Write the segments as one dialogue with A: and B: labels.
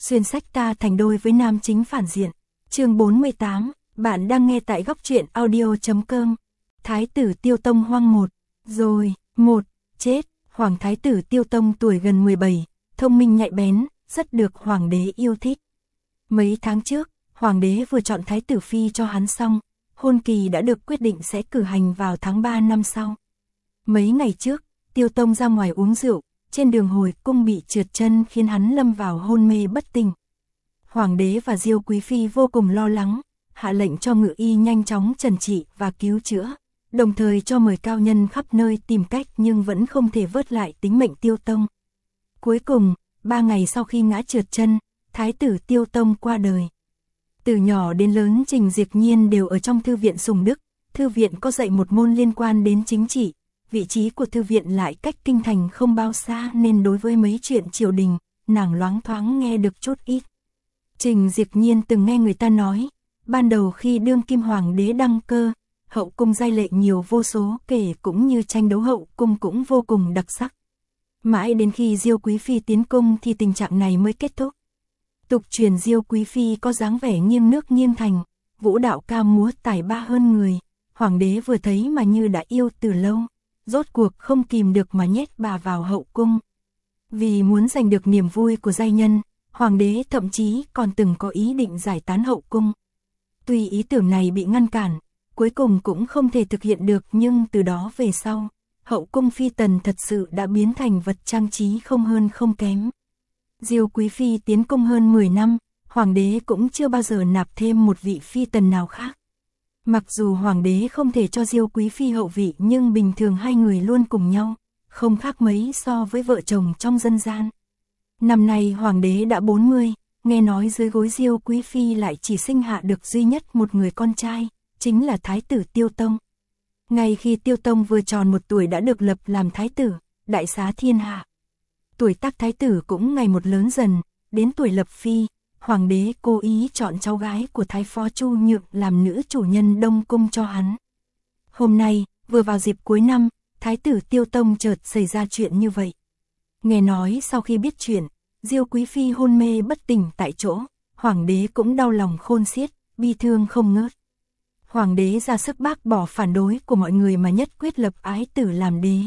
A: xuyên sách ta thành đôi với nam chính phản diện. Chương 48, bạn đang nghe tại góc truyện audio.com. Thái tử Tiêu Tông hoang chết. Hoàng thái tử Tiêu Tông tuổi gần 17, thông minh nhạy bén, rất được hoàng đế yêu thích. Mấy tháng trước, hoàng đế vừa chọn thái tử phi cho hắn xong, hôn kỳ đã được quyết định sẽ cử hành vào tháng 3 năm sau. Mấy ngày trước, Tiêu Tông ra ngoài uống rượu, trên đường hồi cung bị trượt chân khiến hắn lâm vào hôn mê bất tỉnh. Hoàng đế và Diêu quý phi vô cùng lo lắng, hạ lệnh cho ngự y nhanh chóng trần trị và cứu chữa, đồng thời cho mời cao nhân khắp nơi tìm cách nhưng vẫn không thể vớt lại tính mệnh Tiêu Tông. Cuối cùng, 3 ngày sau khi ngã trượt chân, thái tử Tiêu Tông qua đời. Từ nhỏ đến lớn Trình Diệp Nhiên đều ở trong thư viện Sùng Đức, thư viện có dạy một môn liên quan đến chính trị, vị trí của thư viện lại cách kinh thành không bao xa nên đối với mấy chuyện triều đình, nàng loáng thoáng nghe được chút ít. Trình Diệp Nhiên từng nghe người ta nói, ban đầu khi đương kim hoàng đế đăng cơ, hậu cung giai lệ nhiều vô số kể cũng như tranh đấu hậu cung cũng vô cùng đặc sắc. Mãi đến khi Diêu quý phi tiến cung thì tình trạng này mới kết thúc. Tục truyền Diêu quý phi có dáng vẻ nghiêng nước nghiêng thành, vũ đạo ca múa tài ba hơn người, hoàng đế vừa thấy mà như đã yêu từ lâu, rốt cuộc không kìm được mà nhét bà vào hậu cung. Vì muốn giành được niềm vui của giai nhân, hoàng đế thậm chí còn từng có ý định giải tán hậu cung. Tuy ý tưởng này bị ngăn cản, cuối cùng cũng không thể thực hiện được, nhưng từ đó về sau, hậu cung phi tần thật sự đã biến thành vật trang trí không hơn không kém. Diêu quý phi tiến cung hơn 10 năm, hoàng đế cũng chưa bao giờ nạp thêm một vị phi tần nào khác. Mặc dù hoàng đế không thể cho Diêu quý phi hậu vị nhưng bình thường hai người luôn cùng nhau, không khác mấy so với vợ chồng trong dân gian. Năm nay hoàng đế đã 40, nghe nói dưới gối Diêu quý phi lại chỉ sinh hạ được duy nhất một người con trai, chính là thái tử Tiêu Tông. Ngay khi Tiêu Tông vừa tròn 1 tuổi đã được lập làm thái tử, đại xá thiên hạ. Tuổi tác thái tử cũng ngày một lớn dần, đến tuổi lập phi, hoàng đế cố ý chọn cháu gái của thái phó Chu Nhượng làm nữ chủ nhân Đông cung cho hắn. Hôm nay, vừa vào dịp cuối năm, thái tử Tiêu Tông chợt xảy ra chuyện như vậy. Nghe nói sau khi biết chuyện, Diêu quý phi hôn mê bất tỉnh tại chỗ, hoàng đế cũng đau lòng khôn xiết, bi thương không ngớt. Hoàng đế ra sức bác bỏ phản đối của mọi người mà nhất quyết lập ái tử làm đế.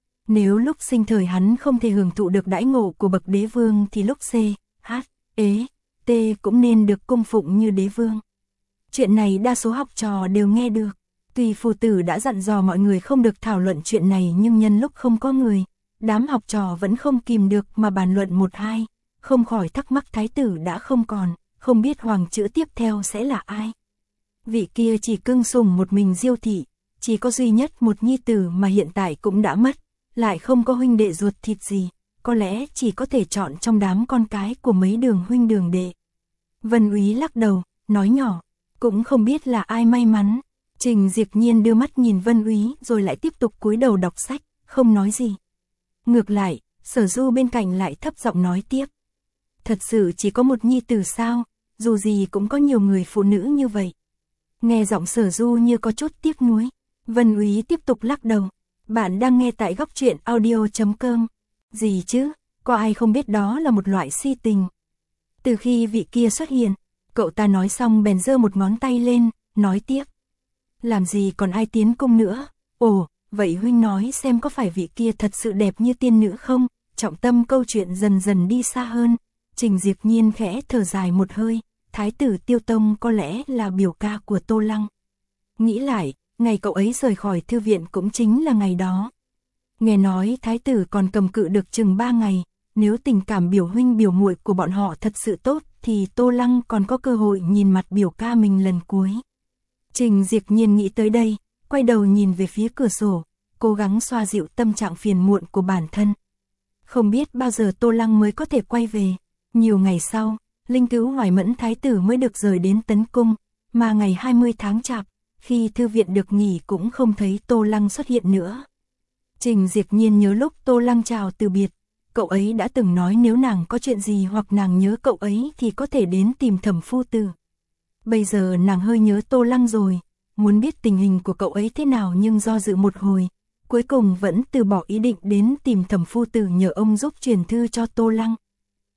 A: Nếu lúc sinh thời hắn không thể hưởng thụ được đãi ngộ của bậc đế vương thì lúc C, H, E, T cũng nên được cung phụng như đế vương. Chuyện này đa số học trò đều nghe được. Tuy phù tử đã dặn dò mọi người không được thảo luận chuyện này nhưng nhân lúc không có người, đám học trò vẫn không kìm được mà bàn luận một hai, không khỏi thắc mắc thái tử đã không còn, không biết hoàng chữ tiếp theo sẽ là ai. Vị kia chỉ cưng sủng một mình Diêu thị, chỉ có duy nhất một nhi tử mà hiện tại cũng đã mất, lại không có huynh đệ ruột thịt gì, có lẽ chỉ có thể chọn trong đám con cái của mấy đường huynh đường đệ. Vân Úy lắc đầu, nói nhỏ, cũng không biết là ai may mắn. Trình Diệp Nhiên đưa mắt nhìn Vân Úy rồi lại tiếp tục cúi đầu đọc sách, không nói gì. Ngược lại, Sở Du bên cạnh lại thấp giọng nói tiếp. Thật sự chỉ có một nhi tử sao, dù gì cũng có nhiều người phụ nữ như vậy. Nghe giọng Sở Du như có chút tiếc nuối, Vân Úy tiếp tục lắc đầu. Bạn đang nghe tại góc truyện audio.com. Gì chứ, có ai không biết đó là một loại si tình. Từ khi vị kia xuất hiện, cậu ta nói xong bèn giơ một ngón tay lên, nói tiếp. Làm gì còn ai tiến cung nữa, ồ, vậy huynh nói xem có phải vị kia thật sự đẹp như tiên nữ không? Trọng tâm câu chuyện dần dần đi xa hơn, Trình Diệp Nhiên khẽ thở dài một hơi, thái tử Tiêu Tông có lẽ là biểu ca của Tô Lăng. Nghĩ lại, ngày cậu ấy rời khỏi thư viện cũng chính là ngày đó. Nghe nói thái tử còn cầm cự được chừng 3 ngày, nếu tình cảm biểu huynh biểu muội của bọn họ thật sự tốt thì Tô Lăng còn có cơ hội nhìn mặt biểu ca mình lần cuối. Trình Diệp Nhiên nghĩ tới đây, quay đầu nhìn về phía cửa sổ, cố gắng xoa dịu tâm trạng phiền muộn của bản thân. Không biết bao giờ Tô Lăng mới có thể quay về. Nhiều ngày sau, Linh Cữu Hoài Mẫn thái tử mới được rời đến Tấn Cung, mà ngày 20 tháng Chạp, khi thư viện được nghỉ cũng không thấy Tô Lăng xuất hiện nữa. Trình Diệp Nhiên nhớ lúc Tô Lăng chào từ biệt, cậu ấy đã từng nói nếu nàng có chuyện gì hoặc nàng nhớ cậu ấy thì có thể đến tìm Thẩm phu tử. Bây giờ nàng hơi nhớ Tô Lăng rồi, muốn biết tình hình của cậu ấy thế nào nhưng do dự một hồi, cuối cùng vẫn từ bỏ ý định đến tìm Thẩm phu tử nhờ ông giúp truyền thư cho Tô Lăng.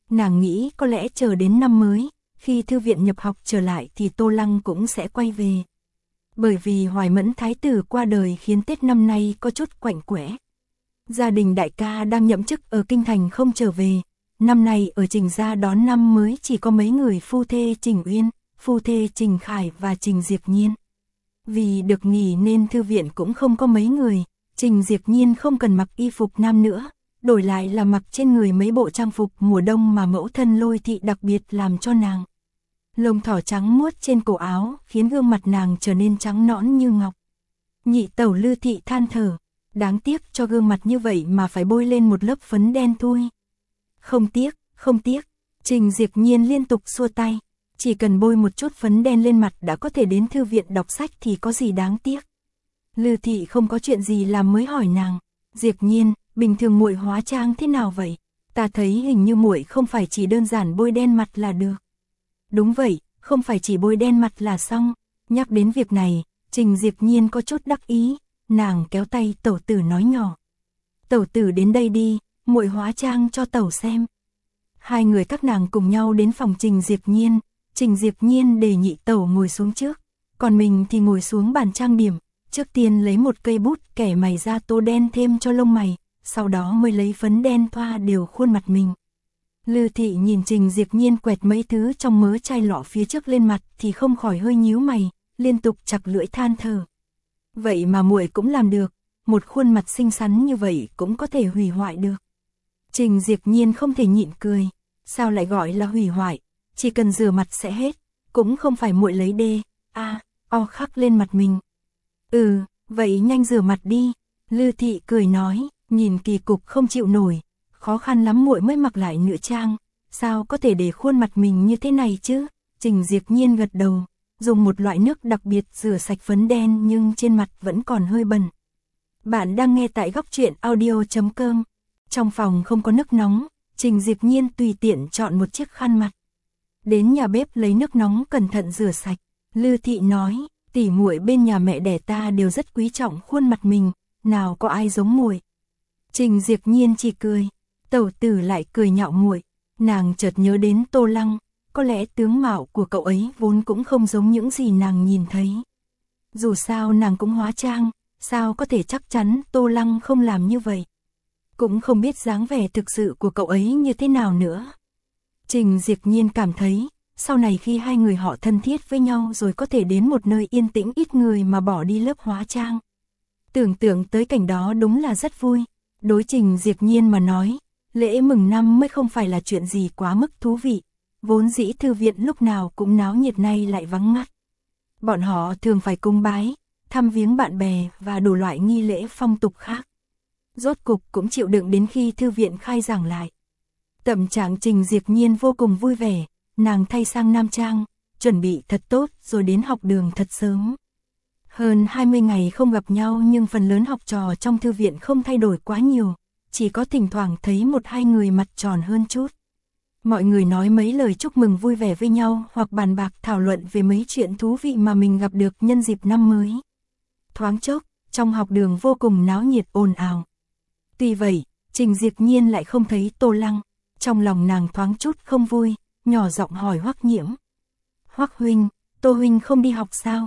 A: Nàng nghĩ có lẽ chờ đến năm mới, khi thư viện nhập học trở lại thì Tô Lăng cũng sẽ quay về. Bởi vì Hoài Mẫn thái tử qua đời khiến Tết năm nay có chút quạnh quẽ. Gia đình đại ca đang nhậm chức ở kinh thành không trở về, năm nay ở Trình gia đón năm mới chỉ có mấy người phu thê Trình Uyên, phu thê Trình Khải và Trình Diệp Nhiên. Vì được nghỉ nên thư viện cũng không có mấy người, Trình Diệp Nhiên không cần mặc y phục nam nữa, đổi lại là mặc trên người mấy bộ trang phục mùa đông mà mẫu thân Lôi Thị đặc biệt làm cho nàng. Lông thỏ trắng muốt trên cổ áo khiến gương mặt nàng trở nên trắng nõn như ngọc. Nhị tẩu Lư Thị than thở, đáng tiếc cho gương mặt như vậy mà phải bôi lên một lớp phấn đen thui. Không tiếc, không tiếc, Trình Diệp Nhiên liên tục xua tay, chỉ cần bôi một chút phấn đen lên mặt đã có thể đến thư viện đọc sách thì có gì đáng tiếc. Lư Thị không có chuyện gì làm mới hỏi nàng, Diệp Nhiên, bình thường muội hóa trang thế nào vậy? Ta thấy hình như muội không phải chỉ đơn giản bôi đen mặt là được. Đúng vậy, không phải chỉ bôi đen mặt là xong. Nhắc đến việc này, Trình Diệp Nhiên có chút đắc ý, nàng kéo tay tẩu tử nói nhỏ. Tẩu tử đến đây đi, muội hóa trang cho tẩu xem. Hai người các nàng cùng nhau đến phòng Trình Diệp Nhiên, Trình Diệp Nhiên để nhị tẩu ngồi xuống trước, còn mình thì ngồi xuống bàn trang điểm, trước tiên lấy một cây bút kẻ mày ra tô đen thêm cho lông mày, sau đó mới lấy phấn đen thoa đều khuôn mặt mình. Lư Thị nhìn Trình Diệp Nhiên quẹt mấy thứ trong mớ chai lọ phía trước lên mặt thì không khỏi hơi nhíu mày, liên tục chặt lưỡi than thở. Vậy mà muội cũng làm được, một khuôn mặt xinh xắn như vậy cũng có thể hủy hoại được. Trình Diệp Nhiên không thể nhịn cười, sao lại gọi là hủy hoại, chỉ cần rửa mặt sẽ hết, cũng không phải muội lấy o khắc lên mặt mình. Vậy nhanh rửa mặt đi, Lư Thị cười nói, nhìn kỳ cục không chịu nổi, khó khăn lắm muội mới mặc lại nữ trang, sao có thể để khuôn mặt mình như thế này chứ? Trình Diệp Nhiên gật đầu, dùng một loại nước đặc biệt rửa sạch phấn đen nhưng trên mặt vẫn còn hơi bẩn. Bạn đang nghe tại góc truyện audio.com. Trong phòng không có nước nóng, Trình Diệp Nhiên tùy tiện chọn một chiếc khăn mặt. Đến nhà bếp lấy nước nóng cẩn thận rửa sạch. Lư Thị nói, tỷ muội bên nhà mẹ đẻ ta đều rất quý trọng khuôn mặt mình, nào có ai giống muội. Trình Diệp Nhiên chỉ cười, tẩu tử lại cười nhạo muội. Nàng chợt nhớ đến Tô Lăng, có lẽ tướng mạo của cậu ấy vốn cũng không giống những gì nàng nhìn thấy. Dù sao nàng cũng hóa trang, sao có thể chắc chắn Tô Lăng không làm như vậy. Cũng không biết dáng vẻ thực sự của cậu ấy như thế nào nữa. Trình Diệp Nhiên cảm thấy, sau này khi hai người họ thân thiết với nhau rồi có thể đến một nơi yên tĩnh ít người mà bỏ đi lớp hóa trang. Tưởng tượng tới cảnh đó đúng là rất vui. Đối Trình Diệp Nhiên mà nói, lễ mừng năm mới không phải là chuyện gì quá mức thú vị. Vốn dĩ thư viện lúc nào cũng náo nhiệt, nay lại vắng ngắt. Bọn họ thường phải cúng bái, thăm viếng bạn bè và đủ loại nghi lễ phong tục khác. Rốt cục cũng chịu đựng đến khi thư viện khai giảng lại. Tâm trạng Trình Diệp Nhiên vô cùng vui vẻ, nàng thay sang nam trang, chuẩn bị thật tốt rồi đến học đường thật sớm. Hơn 20 ngày không gặp nhau nhưng phần lớn học trò trong thư viện không thay đổi quá nhiều, chỉ có thỉnh thoảng thấy một hai người mặt tròn hơn chút. Mọi người nói mấy lời chúc mừng vui vẻ với nhau hoặc bàn bạc thảo luận về mấy chuyện thú vị mà mình gặp được nhân dịp năm mới. Thoáng chốc, trong học đường vô cùng náo nhiệt ồn ào. Tuy vậy, Trình Diệp Nhiên lại không thấy Tô Lăng, trong lòng nàng thoáng chút không vui, nhỏ giọng hỏi Hoắc Nhiễm. Hoắc huynh, Tô huynh không đi học sao?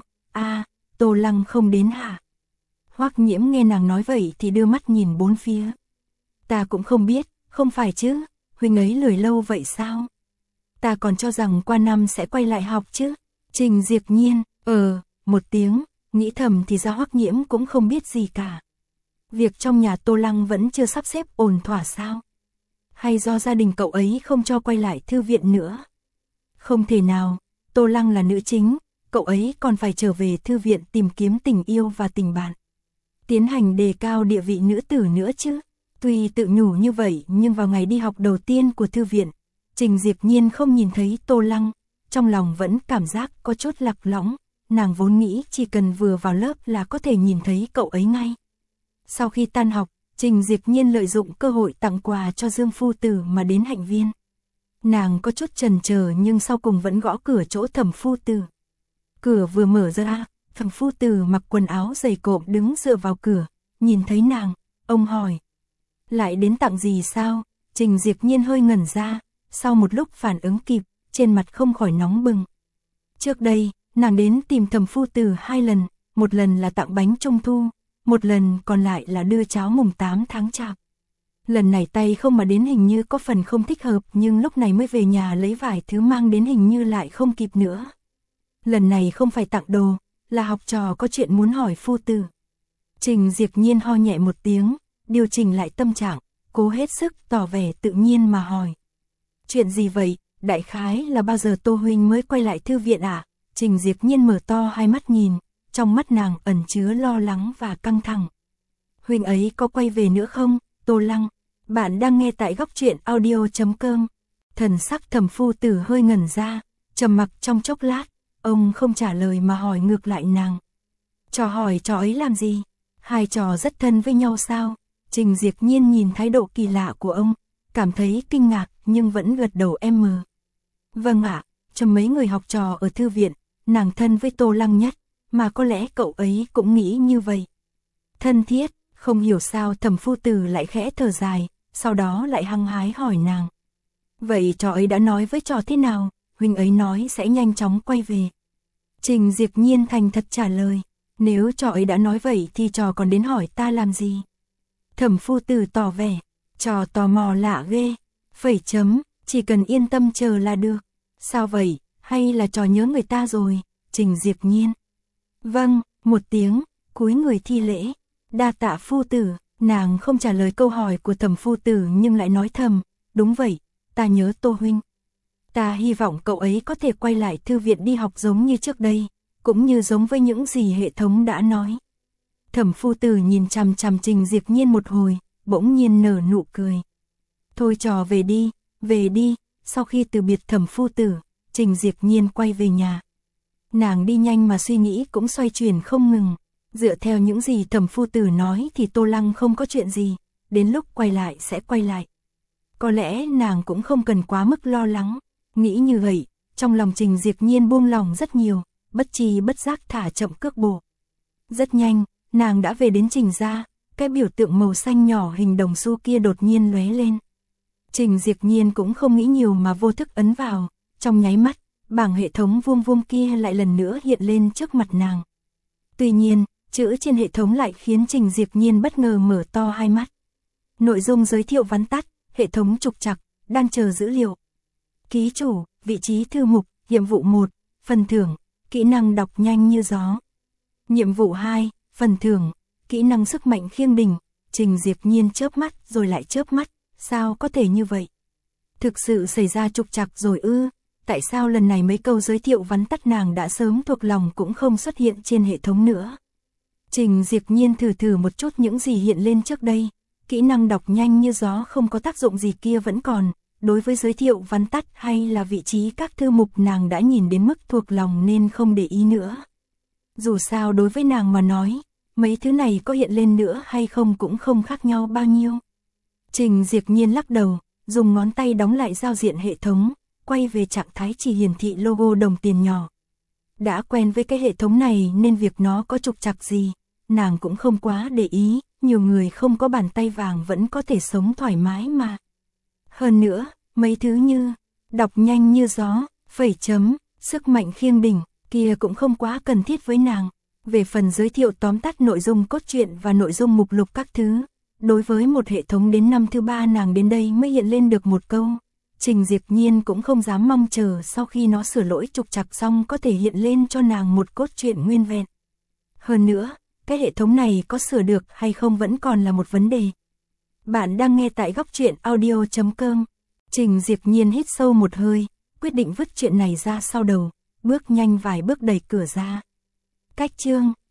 A: Tô Lăng không đến hả? Hoắc Nhiễm nghe nàng nói vậy thì đưa mắt nhìn bốn phía. Ta cũng không biết, không phải chứ, huynh ấy lười lâu vậy sao? Ta còn cho rằng qua năm sẽ quay lại học chứ. Trình Diệp Nhiên, một tiếng, nghĩ thầm thì ra Hoắc Nhiễm cũng không biết gì cả. Việc trong nhà Tô Lăng vẫn chưa sắp xếp ổn thỏa sao? Hay do gia đình cậu ấy không cho quay lại thư viện nữa? Không thể nào, Tô Lăng là nữ chính, cậu ấy còn phải trở về thư viện tìm kiếm tình yêu và tình bạn. Tiến hành đề cao địa vị nữ tử nữa chứ. Tuy tự nhủ như vậy nhưng vào ngày đi học đầu tiên của thư viện, Trình Diệp Nhiên không nhìn thấy Tô Lăng, trong lòng vẫn cảm giác có chút lạc lõng, nàng vốn nghĩ chỉ cần vừa vào lớp là có thể nhìn thấy cậu ấy ngay. Sau khi tan học, Trình Diệp Nhiên lợi dụng cơ hội tặng quà cho Dương Phu Tử mà đến Hạnh Viên. Nàng có chút chần chờ nhưng sau cùng vẫn gõ cửa chỗ Thẩm Phu Tử. Cửa vừa mở ra, Thẩm Phu Tử mặc quần áo dày cộm đứng dựa vào cửa, nhìn thấy nàng, ông hỏi. Lại đến tặng gì sao? Trình Diệp Nhiên hơi ngẩn ra, sau một lúc phản ứng kịp, trên mặt không khỏi nóng bừng. Trước đây, nàng đến tìm Thẩm phu tử 2 lần, một lần là tặng bánh trung thu, một lần còn lại là đưa cháo mùng 8 tháng chạp. Lần này tay không mà đến hình như có phần không thích hợp, nhưng lúc này mới về nhà lấy vài thứ mang đến hình như lại không kịp nữa. Lần này không phải tặng đồ, là học trò có chuyện muốn hỏi phu tử. Trình Diệp Nhiên ho nhẹ một tiếng, điều chỉnh lại tâm trạng, cố hết sức tỏ vẻ tự nhiên mà hỏi. Chuyện gì vậy, đại khái là bao giờ Tô huynh mới quay lại thư viện à? Trình Diệp Nhiên mở to hai mắt nhìn, trong mắt nàng ẩn chứa lo lắng và căng thẳng. Huynh ấy có quay về nữa không? Tô Lăng, bạn đang nghe tại góc truyện audio.com. Thần sắc Thẩm phu tử hơi ngẩn ra, trầm mặc trong chốc lát, ông không trả lời mà hỏi ngược lại nàng. Trò hỏi trò ấy làm gì? Hai trò rất thân với nhau sao? Trình Diệp Nhiên nhìn thái độ kỳ lạ của ông, cảm thấy kinh ngạc nhưng vẫn gật đầu em. Vâng ạ, trong mấy người học trò ở thư viện, nàng thân với Tô Lăng nhất, mà có lẽ cậu ấy cũng nghĩ như vậy. Thân thiết, không hiểu sao Thẩm phu tử lại khẽ thở dài, sau đó lại hăng hái hỏi nàng. Vậy trò ấy đã nói với trò thế nào? Huynh ấy nói sẽ nhanh chóng quay về. Trình Diệp Nhiên thành thật trả lời, nếu trò ấy đã nói vậy thì trò còn đến hỏi ta làm gì? Thẩm phu tử tỏ vẻ, trò tò mò lạ ghê, phẩy chấm, chỉ cần yên tâm chờ là được. Sao vậy, hay là trò nhớ người ta rồi? Trình Diệp Nhiên. Vâng, một tiếng, cúi người thi lễ, đa tạ phu tử. Nàng không trả lời câu hỏi của Thẩm phu tử nhưng lại nói thầm, đúng vậy, ta nhớ Tô huynh. Ta hy vọng cậu ấy có thể quay lại thư viện đi học giống như trước đây, cũng như giống với những gì hệ thống đã nói. Thẩm phu tử nhìn chằm chằm Trình Diệp Nhiên một hồi, bỗng nhiên nở nụ cười. Thôi trò về đi. Sau khi từ biệt Thẩm phu tử, Trình Diệp Nhiên quay về nhà. Nàng đi nhanh mà suy nghĩ cũng xoay chuyển không ngừng. Dựa theo những gì Thẩm phu tử nói thì Tô Lăng không có chuyện gì, đến lúc quay lại sẽ quay lại. Có lẽ nàng cũng không cần quá mức lo lắng. Nghĩ như vậy, trong lòng Trình Diệp Nhiên buông lòng rất nhiều, bất tri bất giác thả chậm cước bộ. Rất nhanh, nàng đã về đến Trình gia, cái biểu tượng màu xanh nhỏ hình đồng xu kia đột nhiên lóe lên. Trình Diệp Nhiên cũng không nghĩ nhiều mà vô thức ấn vào, trong nháy mắt, bảng hệ thống vuông vuông kia lại lần nữa hiện lên trước mặt nàng. Tuy nhiên, chữ trên hệ thống lại khiến Trình Diệp Nhiên bất ngờ mở to hai mắt. Nội dung giới thiệu vắn tắt, hệ thống trục trặc, đang chờ dữ liệu. Ký chủ, vị trí thư mục, nhiệm vụ 1, phần thưởng, kỹ năng đọc nhanh như gió. Nhiệm vụ 2, phần thưởng, kỹ năng sức mạnh khiêng đỉnh. Trình Diệp Nhiên chớp mắt rồi lại chớp mắt, sao có thể như vậy? Thực sự xảy ra trục trặc rồi ư? Tại sao lần này mấy câu giới thiệu vắn tắt nàng đã sớm thuộc lòng cũng không xuất hiện trên hệ thống nữa? Trình Diệp Nhiên thử một chút những gì hiện lên trước đây, kỹ năng đọc nhanh như gió không có tác dụng gì kia vẫn còn, đối với giới thiệu vắn tắt hay là vị trí các thư mục nàng đã nhìn đến mức thuộc lòng nên không để ý nữa. Dù sao đối với nàng mà nói, mấy thứ này có hiện lên nữa hay không cũng không khác nhau bao nhiêu. Trình Diệp Nhiên lắc đầu, dùng ngón tay đóng lại giao diện hệ thống, quay về trạng thái chỉ hiển thị logo đồng tiền nhỏ. Đã quen với cái hệ thống này nên việc nó có trục trặc gì, nàng cũng không quá để ý, nhiều người không có bàn tay vàng vẫn có thể sống thoải mái mà. Hơn nữa, mấy thứ như đọc nhanh như gió, phẩy chấm, sức mạnh khiêng đỉnh, kia cũng không quá cần thiết với nàng. Về phần giới thiệu tóm tắt nội dung cốt truyện và nội dung mục lục các thứ, đối với một hệ thống đến năm thứ 3 nàng đến đây mới hiện lên được một câu. Trình Diệp Nhiên cũng không dám mong chờ sau khi nó sửa lỗi trục trặc xong có thể hiện lên cho nàng một cốt truyện nguyên vẹn. Hơn nữa, cái hệ thống này có sửa được hay không vẫn còn là một vấn đề. Bạn đang nghe tại góc truyện audio.com. Trình Diệp Nhiên hít sâu một hơi, quyết định vứt chuyện này ra sau đầu, bước nhanh vài bước đẩy cửa ra. Cách chương